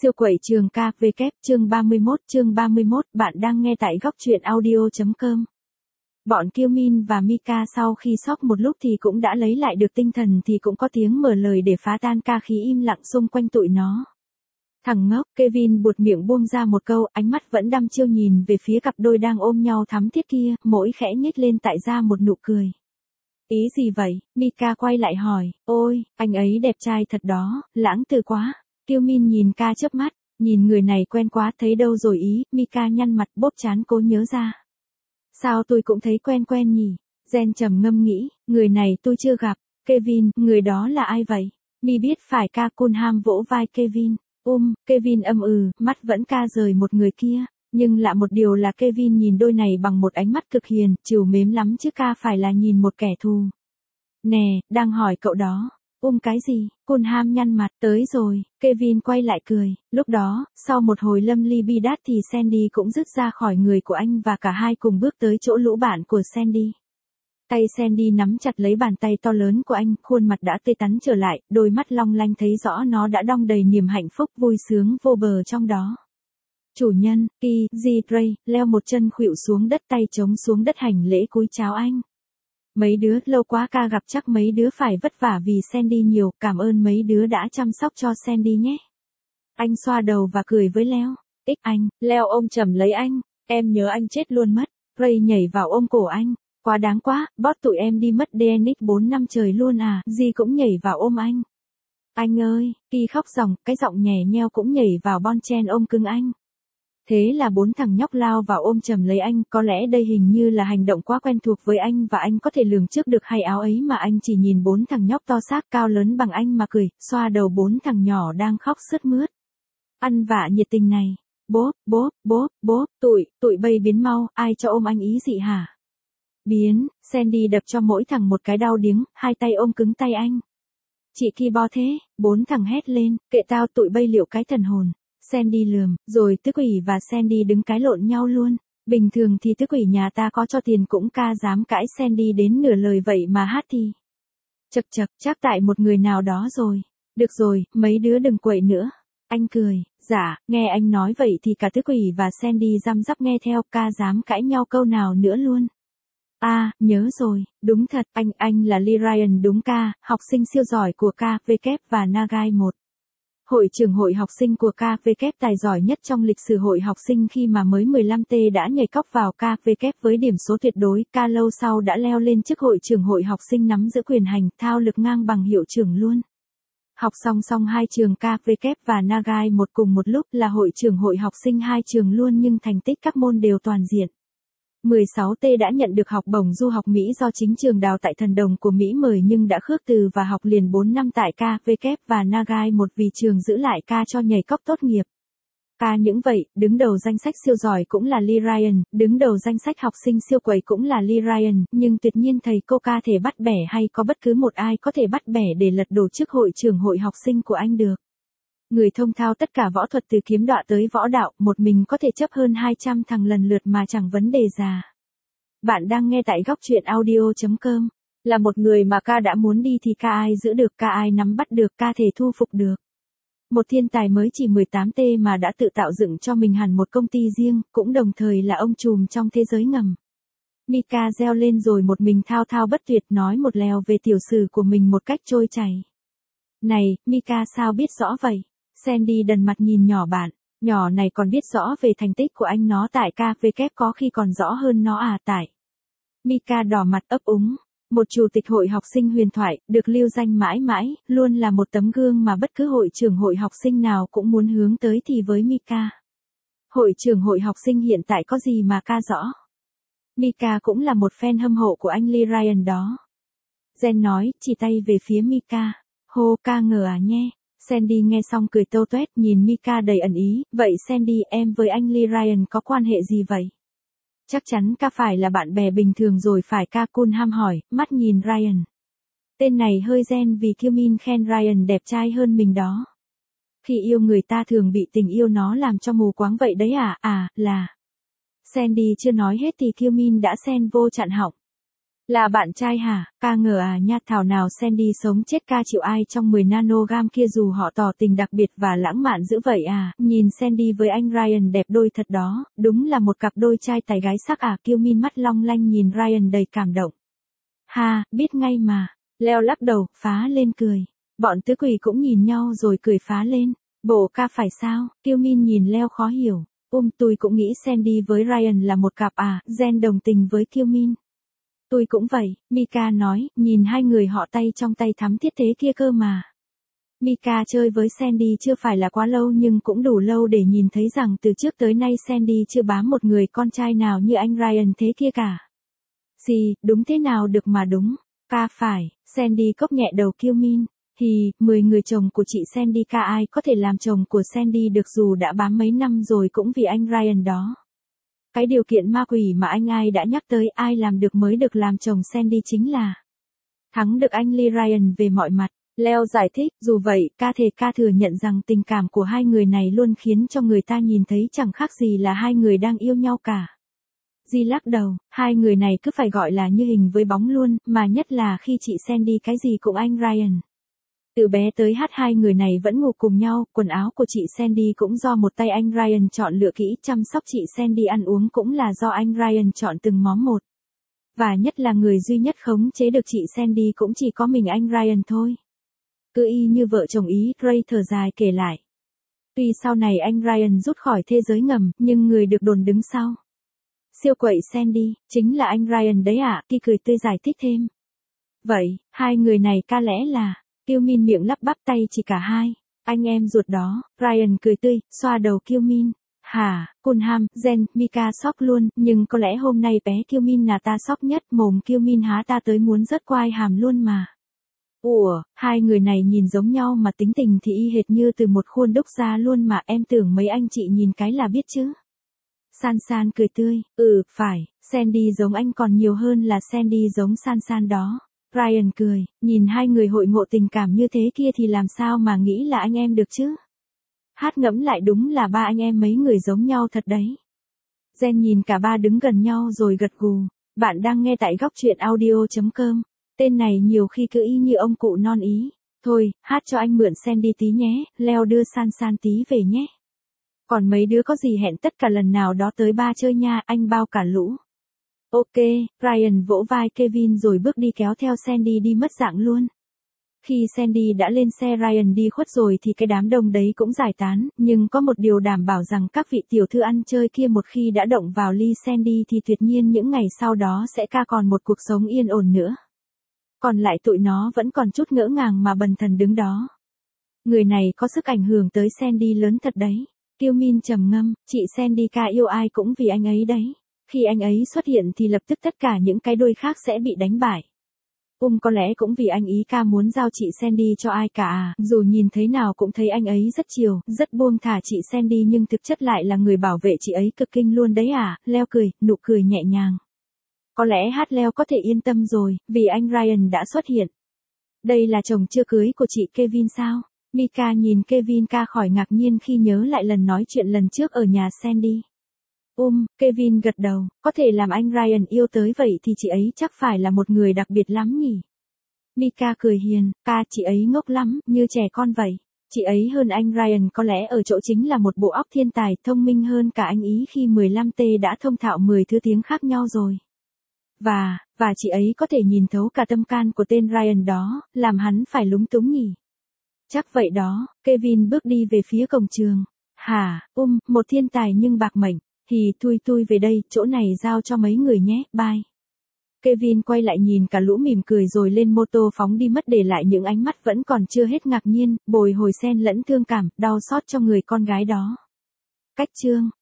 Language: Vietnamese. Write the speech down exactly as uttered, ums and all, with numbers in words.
Siêu quậy trường ca vê kép chương ba mươi mốt chương ba mươi mốt bạn đang nghe tại góc truyện audio.com. Bọn Kiêu Min và Mika sau khi sốc một lúc thì cũng đã lấy lại được tinh thần thì cũng có tiếng mở lời để phá tan ca khí im lặng xung quanh tụi nó. Thằng ngốc, Kevin buột miệng buông ra một câu, ánh mắt vẫn đăm chiêu nhìn về phía cặp đôi đang ôm nhau thắm thiết kia, mỗi khẽ nhếch lên tại ra một nụ cười. Ý gì vậy? Mika quay lại hỏi, ôi, anh ấy đẹp trai thật đó, lãng từ quá. Kiêu Min nhìn ca chớp mắt, nhìn người này quen quá thấy đâu rồi ý, Mika nhăn mặt bóp trán cố nhớ ra. Sao tôi cũng thấy quen quen nhỉ? Jen trầm ngâm nghĩ, người này tôi chưa gặp. Kevin, người đó là ai vậy? Mi biết phải ca Cunham vỗ vai Kevin. Um, Kevin âm ừ, mắt vẫn ca rời một người kia. Nhưng lạ một điều là Kevin nhìn đôi này bằng một ánh mắt cực hiền, trìu mến lắm chứ ca phải là nhìn một kẻ thù. Nè, đang hỏi cậu đó. Um cái gì? Cunham nhăn mặt, tới rồi, Kevin quay lại cười. Lúc đó, sau một hồi lâm ly bi đát thì Sandy cũng rứt ra khỏi người của anh và cả hai cùng bước tới chỗ lũ bạn của Sandy. Tay Sandy nắm chặt lấy bàn tay to lớn của anh, khuôn mặt đã tươi tắn trở lại, đôi mắt long lanh thấy rõ nó đã đong đầy niềm hạnh phúc vui sướng vô bờ trong đó. Chủ nhân, Ki, Di, Ray, leo một chân khuỵu xuống đất tay chống xuống đất hành lễ cúi chào anh. Mấy đứa, lâu quá ca gặp chắc mấy đứa phải vất vả vì Sandy nhiều, cảm ơn mấy đứa đã chăm sóc cho Sandy nhé. Anh xoa đầu và cười với Leo. Ích anh, Leo ôm chầm lấy anh, em nhớ anh chết luôn mất. Ray nhảy vào ôm cổ anh, quá đáng quá, bót tụi em đi mất đê en ích bốn năm trời luôn à, Di cũng nhảy vào ôm anh. Anh ơi, Ki khóc ròng, cái giọng nhè nheo cũng nhảy vào bon chen ôm cưng anh. Thế là bốn thằng nhóc lao vào ôm chầm lấy anh, có lẽ đây hình như là hành động quá quen thuộc với anh và anh có thể lường trước được hay áo ấy mà anh chỉ nhìn bốn thằng nhóc to xác cao lớn bằng anh mà cười, xoa đầu bốn thằng nhỏ đang khóc sướt mướt. Ăn vạ nhiệt tình này, bố, bố, bố, bố, tụi, tụi bay biến mau, ai cho ôm anh ý gì hả? Biến, Sandy đập cho mỗi thằng một cái đau điếng, hai tay ôm cứng tay anh. Chị Ki bo thế, bốn thằng hét lên, kệ tao tụi bay liệu cái thần hồn. Sandy lườm, rồi tứ quỷ và Sandy đứng cái lộn nhau luôn. Bình thường thì tứ quỷ nhà ta có cho tiền cũng ca dám cãi Sandy đến nửa lời vậy mà hát thì. Chật chật, chắc tại một người nào đó rồi. Được rồi, mấy đứa đừng quậy nữa. Anh cười, dạ, nghe anh nói vậy thì cả tứ quỷ và Sandy răm rắp nghe theo, ca dám cãi nhau câu nào nữa luôn. À, nhớ rồi, đúng thật, anh, anh là Lee Ryan đúng ca, học sinh siêu giỏi của ca vê kép và Nagai một. Hội trưởng hội học sinh của ca vê kép tài giỏi nhất trong lịch sử hội học sinh khi mà mới mười lăm tê đã nhảy cóc vào ca vê kép với điểm số tuyệt đối, ca lâu sau đã leo lên chức hội trưởng hội học sinh nắm giữ quyền hành, thao lực ngang bằng hiệu trưởng luôn. Học song song hai trường ca vê kép và Nagai một cùng một lúc là hội trưởng hội học sinh hai trường luôn nhưng thành tích các môn đều toàn diện. mười sáu tê đã nhận được học bổng du học Mỹ do chính trường đào tại Thần Đồng của Mỹ mời nhưng đã khước từ và học liền bốn năm tại ca vê kép và Nagai một vì trường giữ lại ca cho nhảy cóc tốt nghiệp. Ca những vậy, đứng đầu danh sách siêu giỏi cũng là Lee Ryan, đứng đầu danh sách học sinh siêu quậy cũng là Lee Ryan, nhưng tuyệt nhiên thầy cô ca thể bắt bẻ hay có bất cứ một ai có thể bắt bẻ để lật đổ chức hội trưởng hội học sinh của anh được. Người thông thao tất cả võ thuật từ kiếm đọa tới võ đạo, một mình có thể chấp hơn hai trăm thằng lần lượt mà chẳng vấn đề già. Bạn đang nghe tại góc truyện audio.com. Là một người mà ca đã muốn đi thì ca ai giữ được, ca ai nắm bắt được, ca thể thu phục được. Một thiên tài mới chỉ mười tám tê mà đã tự tạo dựng cho mình hẳn một công ty riêng, cũng đồng thời là ông trùm trong thế giới ngầm. Mika reo lên rồi một mình thao thao bất tuyệt nói một lèo về tiểu sử của mình một cách trôi chảy. Này, Mika sao biết rõ vậy? Sandy đần mặt nhìn nhỏ bạn, nhỏ này còn biết rõ về thành tích của anh nó tại ca vê kép có khi còn rõ hơn nó à tại. Mika đỏ mặt ấp úng, một chủ tịch hội học sinh huyền thoại, được lưu danh mãi mãi, luôn là một tấm gương mà bất cứ hội trưởng hội học sinh nào cũng muốn hướng tới thì với Mika. Hội trưởng hội học sinh hiện tại có gì mà ca rõ? Mika cũng là một fan hâm mộ của anh Lee Ryan đó. Jen nói, chỉ tay về phía Mika, hô ca ngờ à nhé. Sandy nghe xong cười tâu tuét nhìn Mika đầy ẩn ý, vậy Sandy em với anh Lee Ryan có quan hệ gì vậy? Chắc chắn ca phải là bạn bè bình thường rồi phải ca Cunham hỏi, mắt nhìn Ryan. Tên này hơi gen vì Kiêu Min khen Ryan đẹp trai hơn mình đó. Khi yêu người ta thường bị tình yêu nó làm cho mù quáng vậy đấy à, à, là. Sandy chưa nói hết thì Kiêu Min đã xen vô chặn họng. Là bạn trai hả? Ca ngờ à nha, thảo nào Sandy sống chết ca chịu ai trong mười nanogam kia dù họ tỏ tình đặc biệt và lãng mạn dữ vậy à. Nhìn Sandy với anh Ryan đẹp đôi thật đó, đúng là một cặp đôi trai tài gái sắc à. Kiêu Min mắt long lanh nhìn Ryan đầy cảm động. Ha, biết ngay mà. Leo lắc đầu, phá lên cười. Bọn tứ quỷ cũng nhìn nhau rồi cười phá lên. Bộ ca phải sao? Kiêu Min nhìn Leo khó hiểu. Um, tôi cũng nghĩ Sandy với Ryan là một cặp à. Jen đồng tình với Kiêu Min. Tôi cũng vậy, Mika nói, nhìn hai người họ tay trong tay thắm thiết thế kia cơ mà. Mika chơi với Sandy chưa phải là quá lâu nhưng cũng đủ lâu để nhìn thấy rằng từ trước tới nay Sandy chưa bám một người con trai nào như anh Ryan thế kia cả. Gì, đúng thế nào được mà đúng. Ca phải, Sandy cốc nhẹ đầu Kiêu Min. Hì, mười người chồng của chị Sandy ca ai có thể làm chồng của Sandy được dù đã bám mấy năm rồi cũng vì anh Ryan đó. Cái điều kiện ma quỷ mà anh ai đã nhắc tới ai làm được mới được làm chồng Sandy chính là thắng được anh Lee Ryan về mọi mặt. Leo giải thích, dù vậy, ca thể ca thừa nhận rằng tình cảm của hai người này luôn khiến cho người ta nhìn thấy chẳng khác gì là hai người đang yêu nhau cả. Di lắc đầu, hai người này cứ phải gọi là như hình với bóng luôn, mà nhất là khi chị Sandy cái gì cũng anh Ryan. Từ bé tới hát hai người này vẫn ngủ cùng nhau, quần áo của chị Sandy cũng do một tay anh Ryan chọn lựa kỹ, chăm sóc chị Sandy ăn uống cũng là do anh Ryan chọn từng món một. Và nhất là người duy nhất khống chế được chị Sandy cũng chỉ có mình anh Ryan thôi. Cứ y như vợ chồng ý, Ray thở dài kể lại. Tuy sau này anh Ryan rút khỏi thế giới ngầm, nhưng người được đồn đứng sau siêu quậy Sandy, chính là anh Ryan đấy ạ, à? Ki cười tươi giải thích thêm. Vậy, hai người này ca lẽ là... Kiêu Min miệng lắp bắp tay chỉ cả hai. Anh em ruột đó, Ryan cười tươi, xoa đầu Kiêu Min. Hả, Cunham, Jen, Mika sốc luôn, nhưng có lẽ hôm nay bé Kiêu Min là ta sốc nhất, mồm Kiêu Min há ta tới muốn rớt quai hàm luôn mà. Ủa, hai người này nhìn giống nhau mà tính tình thì y hệt như từ một khuôn đúc ra luôn mà, em tưởng mấy anh chị nhìn cái là biết chứ. San San cười tươi, ừ, phải, Sandy giống anh còn nhiều hơn là Sandy giống San San đó. Ryan cười, nhìn hai người hội ngộ tình cảm như thế kia thì làm sao mà nghĩ là anh em được chứ. Hát ngẫm lại đúng là ba anh em mấy người giống nhau thật đấy. Jen nhìn cả ba đứng gần nhau rồi gật gù. Bạn đang nghe tại góc truyện audio chấm com. Tên này nhiều khi cứ y như ông cụ non ý. Thôi, hát cho anh mượn Sandy tí nhé, Leo đưa San San tí về nhé. Còn mấy đứa có gì hẹn tất cả lần nào đó tới ba chơi nha, anh bao cả lũ. Ok, Ryan vỗ vai Kevin rồi bước đi kéo theo Sandy đi mất dạng luôn. Khi Sandy đã lên xe Ryan đi khuất rồi thì cái đám đông đấy cũng giải tán, nhưng có một điều đảm bảo rằng các vị tiểu thư ăn chơi kia một khi đã động vào ly Sandy thì tuyệt nhiên những ngày sau đó sẽ ca còn một cuộc sống yên ổn nữa. Còn lại tụi nó vẫn còn chút ngỡ ngàng mà bần thần đứng đó. Người này có sức ảnh hưởng tới Sandy lớn thật đấy. Kiêu Min trầm ngâm, chị Sandy ca yêu ai cũng vì anh ấy đấy. Khi anh ấy xuất hiện thì lập tức tất cả những cái đuôi khác sẽ bị đánh bại. Um có lẽ cũng vì anh ý ca muốn giao chị Sandy cho ai cả à, dù nhìn thấy nào cũng thấy anh ấy rất chiều, rất buông thả chị Sandy nhưng thực chất lại là người bảo vệ chị ấy cực kinh luôn đấy à, Leo cười, nụ cười nhẹ nhàng. Có lẽ hát Leo có thể yên tâm rồi, vì anh Ryan đã xuất hiện. Đây là chồng chưa cưới của chị Kevin sao? Mika nhìn Kevin ca khỏi ngạc nhiên khi nhớ lại lần nói chuyện lần trước ở nhà Sandy. Um, Kevin gật đầu, có thể làm anh Ryan yêu tới vậy thì chị ấy chắc phải là một người đặc biệt lắm nhỉ. Mika cười hiền, ca chị ấy ngốc lắm, như trẻ con vậy. Chị ấy hơn anh Ryan có lẽ ở chỗ chính là một bộ óc thiên tài, thông minh hơn cả anh ý khi mười lăm T đã thông thạo mười thứ tiếng khác nhau rồi. Và, và chị ấy có thể nhìn thấu cả tâm can của tên Ryan đó, làm hắn phải lúng túng nhỉ. Chắc vậy đó, Kevin bước đi về phía cổng trường. Hả, um, một thiên tài nhưng bạc mệnh. Hì, tui tui về đây, chỗ này giao cho mấy người nhé, bye. Kevin quay lại nhìn cả lũ mỉm cười rồi lên mô tô phóng đi mất để lại những ánh mắt vẫn còn chưa hết ngạc nhiên, bồi hồi xen lẫn thương cảm, đau xót cho người con gái đó. Cách chương